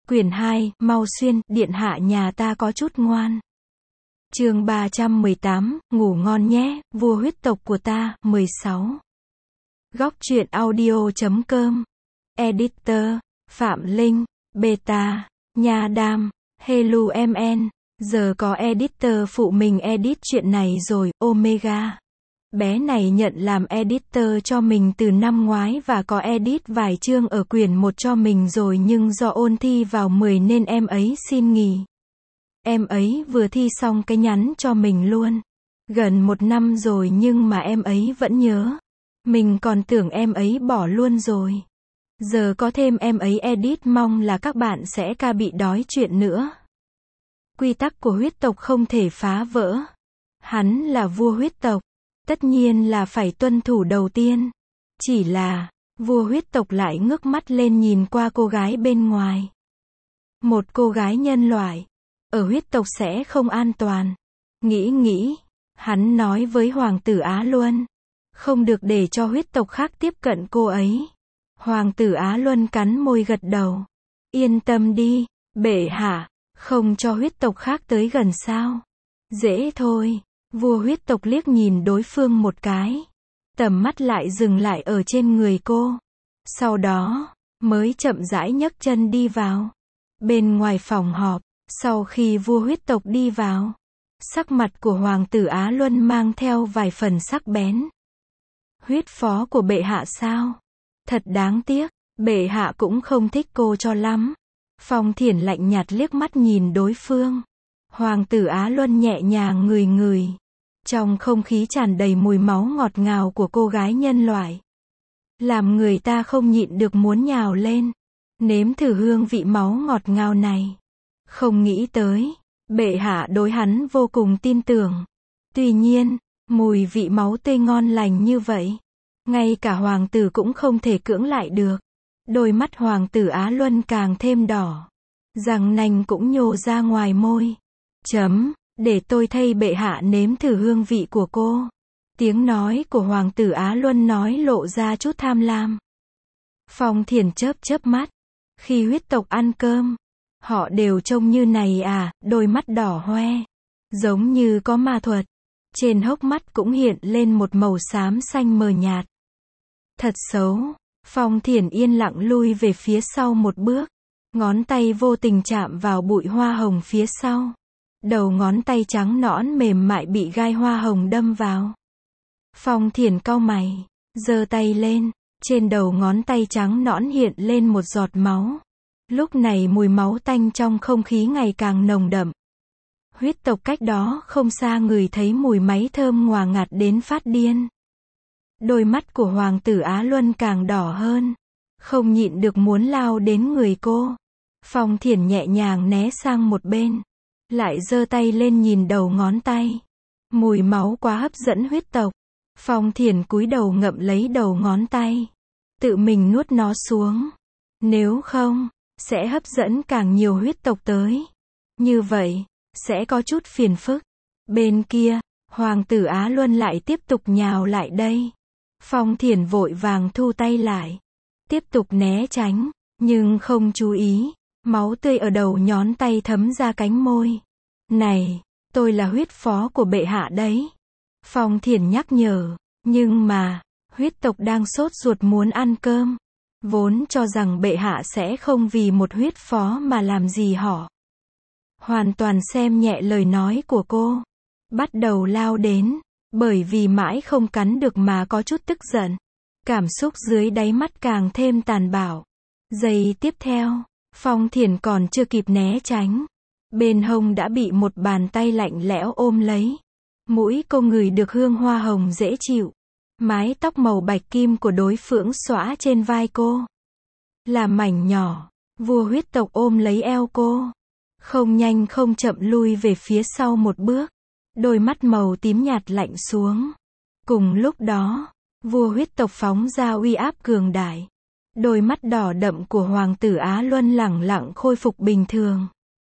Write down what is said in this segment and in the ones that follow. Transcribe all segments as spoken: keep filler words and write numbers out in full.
Quyển hai, mau xuyên, điện hạ nhà ta có chút ngoan. Chương ba trăm mười tám, ngủ ngon nhé, vua huyết tộc của ta, mười sáu. Góc truyện audio chấm com. Editor, Phạm Linh, Beta, Nha Đam, Hello em en. Giờ có editor phụ mình edit chuyện này rồi, Omega. Bé này nhận làm editor cho mình từ năm ngoái và có edit vài chương ở quyển một cho mình rồi nhưng do ôn thi vào mười nên em ấy xin nghỉ. Em ấy vừa thi xong cái nhắn cho mình luôn. Gần một năm rồi nhưng mà em ấy vẫn nhớ. Mình còn tưởng em ấy bỏ luôn rồi. Giờ có thêm em ấy edit mong là các bạn sẽ ca bị đói chuyện nữa. Quy tắc của huyết tộc không thể phá vỡ. Hắn là vua huyết tộc. Tất nhiên là phải tuân thủ đầu tiên. Chỉ là, vua huyết tộc lại ngước mắt lên nhìn qua cô gái bên ngoài. Một cô gái nhân loại. Ở huyết tộc sẽ không an toàn. Nghĩ nghĩ, hắn nói với hoàng tử Á Luân. Không được để cho huyết tộc khác tiếp cận cô ấy. Hoàng tử Á Luân cắn môi gật đầu. Yên tâm đi, bệ hạ, không cho huyết tộc khác tới gần sao. Dễ thôi. Vua huyết tộc liếc nhìn đối phương một cái. Tầm mắt lại dừng lại ở trên người cô. Sau đó, mới chậm rãi nhấc chân đi vào. Bên ngoài phòng họp, sau khi vua huyết tộc đi vào, sắc mặt của hoàng tử Á Luân mang theo vài phần sắc bén. Huyết phó của bệ hạ sao? Thật đáng tiếc, bệ hạ cũng không thích cô cho lắm. Phong Thiển lạnh nhạt liếc mắt nhìn đối phương. Hoàng tử Á Luân nhẹ nhàng ngửi ngửi. Trong không khí tràn đầy mùi máu ngọt ngào của cô gái nhân loại. Làm người ta không nhịn được muốn nhào lên. Nếm thử hương vị máu ngọt ngào này. Không nghĩ tới, bệ hạ đối hắn vô cùng tin tưởng. Tuy nhiên, mùi vị máu tươi ngon lành như vậy. Ngay cả hoàng tử cũng không thể cưỡng lại được. Đôi mắt hoàng tử Á Luân càng thêm đỏ. Răng nanh cũng nhô ra ngoài môi. Chấm, để tôi thay bệ hạ nếm thử hương vị của cô. Tiếng nói của hoàng tử Á Luân nói lộ ra chút tham lam. Phong Thiển chớp chớp mắt. Khi huyết tộc ăn cơm, họ đều trông như này à, đôi mắt đỏ hoe. Giống như có ma thuật. Trên hốc mắt cũng hiện lên một màu xám xanh mờ nhạt. Thật xấu. Phong Thiển yên lặng lui về phía sau một bước. Ngón tay vô tình chạm vào bụi hoa hồng phía sau. Đầu ngón tay trắng nõn mềm mại bị gai hoa hồng đâm vào. Phong Thiển cau mày, giơ tay lên, trên đầu ngón tay trắng nõn hiện lên một giọt máu. Lúc này mùi máu tanh trong không khí ngày càng nồng đậm. Huyết tộc cách đó không xa ngửi thấy mùi máy thơm ngọt ngạt đến phát điên. Đôi mắt của hoàng tử Á Luân càng đỏ hơn, không nhịn được muốn lao đến người cô. Phong Thiển nhẹ nhàng né sang một bên. Lại giơ tay lên nhìn đầu ngón tay. Mùi máu quá hấp dẫn huyết tộc. Phong Thiển cúi đầu ngậm lấy đầu ngón tay. Tự mình nuốt nó xuống. Nếu không, sẽ hấp dẫn càng nhiều huyết tộc tới. Như vậy, sẽ có chút phiền phức. Bên kia, hoàng tử Á Luân lại tiếp tục nhào lại đây. Phong Thiển vội vàng thu tay lại. Tiếp tục né tránh, nhưng không chú ý. Máu tươi ở đầu nhón tay thấm ra cánh môi. Này, tôi là huyết phó của bệ hạ đấy. Phong Thiển nhắc nhở. Nhưng mà, huyết tộc đang sốt ruột muốn ăn cơm. Vốn cho rằng bệ hạ sẽ không vì một huyết phó mà làm gì họ. Hoàn toàn xem nhẹ lời nói của cô. Bắt đầu lao đến. Bởi vì mãi không cắn được mà có chút tức giận. Cảm xúc dưới đáy mắt càng thêm tàn bạo. Giây tiếp theo, Phong Thiển còn chưa kịp né tránh. Bên hông đã bị một bàn tay lạnh lẽo ôm lấy. Mũi cô ngửi được hương hoa hồng dễ chịu. Mái tóc màu bạch kim của đối phương xõa trên vai cô. Là mảnh nhỏ, vua huyết tộc ôm lấy eo cô. Không nhanh không chậm lui về phía sau một bước. Đôi mắt màu tím nhạt lạnh xuống. Cùng lúc đó, vua huyết tộc phóng ra uy áp cường đại. Đôi mắt đỏ đậm của hoàng tử Á Luân lẳng lặng khôi phục bình thường.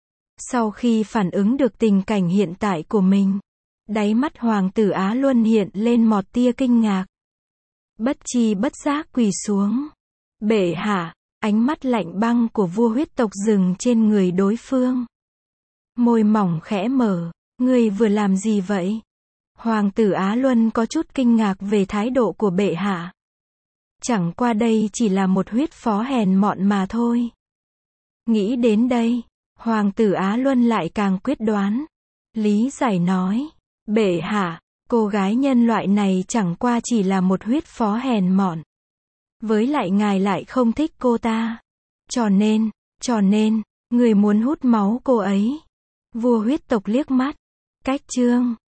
Sau khi phản ứng được tình cảnh hiện tại của mình, đáy mắt hoàng tử Á Luân hiện lên một tia kinh ngạc. Bất chi bất giác quỳ xuống. Bệ hạ, Ánh mắt lạnh băng của vua huyết tộc dừng trên người đối phương. Môi mỏng khẽ mở. Ngươi vừa làm gì vậy? Hoàng tử Á Luân có chút kinh ngạc về thái độ của bệ hạ. Chẳng qua đây chỉ là một huyết phó hèn mọn mà thôi. Nghĩ đến đây, Hoàng tử Á Luân lại càng quyết đoán. Lý giải nói, bệ hạ, cô gái nhân loại này chẳng qua chỉ là một huyết phó hèn mọn. Với lại ngài lại không thích cô ta. Cho nên, cho nên, người muốn hút máu cô ấy. Vua huyết tộc liếc mắt. Cách chương